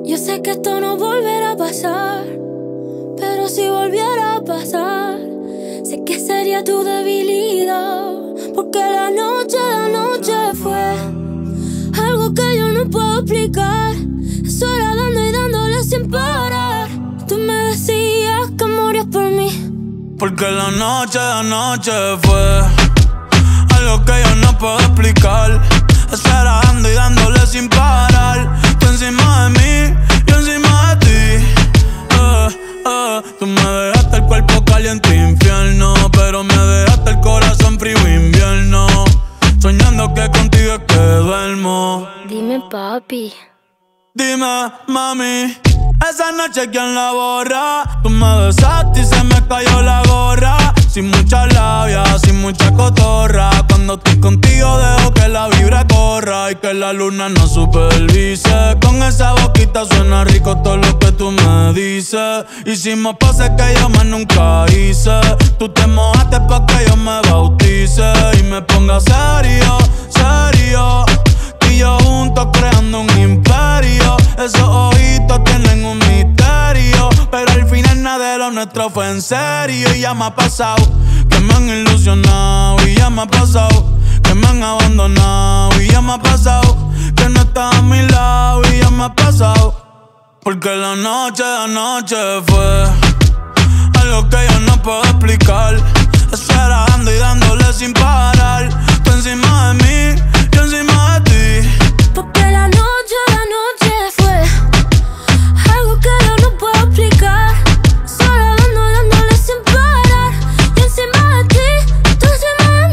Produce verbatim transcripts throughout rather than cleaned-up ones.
Yo sé que esto no volverá a pasar, pero si volviera a pasar, sé que sería tu debilidad. Porque la noche, la noche fue algo que yo no puedo explicar. Eso era dando y dándole sin parar. Tú me decías que morías por mí. Porque la noche, la noche fue algo que yo no puedo explicar. Eso era dando y dándole sin parar. Tú encima de mí, yo encima de ti. eh, eh. Tú me dejaste el cuerpo caliente infierno, pero me dejaste el corazón frío invierno. Soñando que contigo es que duermo. Dime, papi. Dime, mami, esa noche ¿quién la borra? Tú me besaste y se me cayó la gorra. Sin mucha labia, sin mucha cotorra. Cuando estoy contigo dejo que la vibra corra y que la luna no supervise. Con esa boquita suena rico todo lo que tú me dices. Hicimos poses que yo más nunca hice. Tú te mojaste pa' que yo me bautice y me ponga serio, serio. Y yo juntos creando un imperio. Esos ojitos tienen un misterio, pero al final nada de lo nuestro fue en serio. Y ya me ha pasado que me han ilusionado. Y ya me ha pasado que me han abandonado. Y ya me ha pasado que no estás a mi lado. Y ya me ha pasado porque la noche, la noche fue algo que yo no puedo explicar. Eso era dando y dándole sin parar. Tú encima de mí, yo encima de ti. Porque la noche, la noche fue algo que yo no puedo explicar. Solo dando, dándole sin parar. Y encima de ti, tú encima de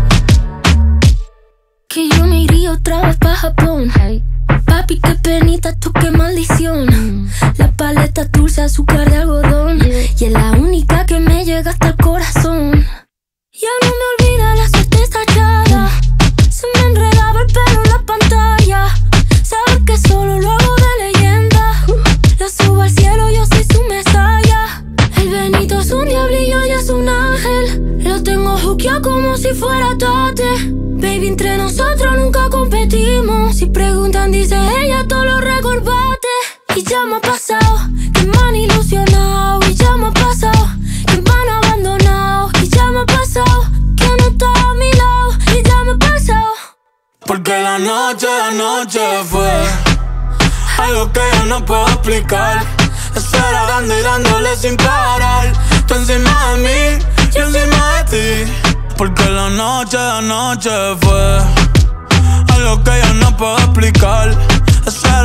mí. Que yo me iría otra vez pa' Japón. Hey. Papi, qué penita, tú qué maldición. mm. La paleta dulce, azúcar de algodón, yeah. Y es la única que me llega hasta el corazón. Ya no me olvida la suerte estallada. Se me enredaba el pelo en la pantalla. Sabes que solo lo hago de leyenda. La subo al cielo, yo soy su mesaya. El Benito es un diablillo y es un ángel. Lo tengo juqueado como si fuera Tate. Baby, entre nosotros nunca competimos. Si preguntan, dice ella, todo lo recordate. Y ya me ha pasado que me han ilusionado. Y ya me ha pasado que me han abandonado. Y ya me ha pasado que no está a mi lado. Y ya me ha pasado porque la noche, la noche fue algo que yo no puedo explicar. Eso era dando y dándole sin parar. Tú encima de mí, yo encima de ti. Porque la noche, la noche fue algo que yo no puedo explicar. Eso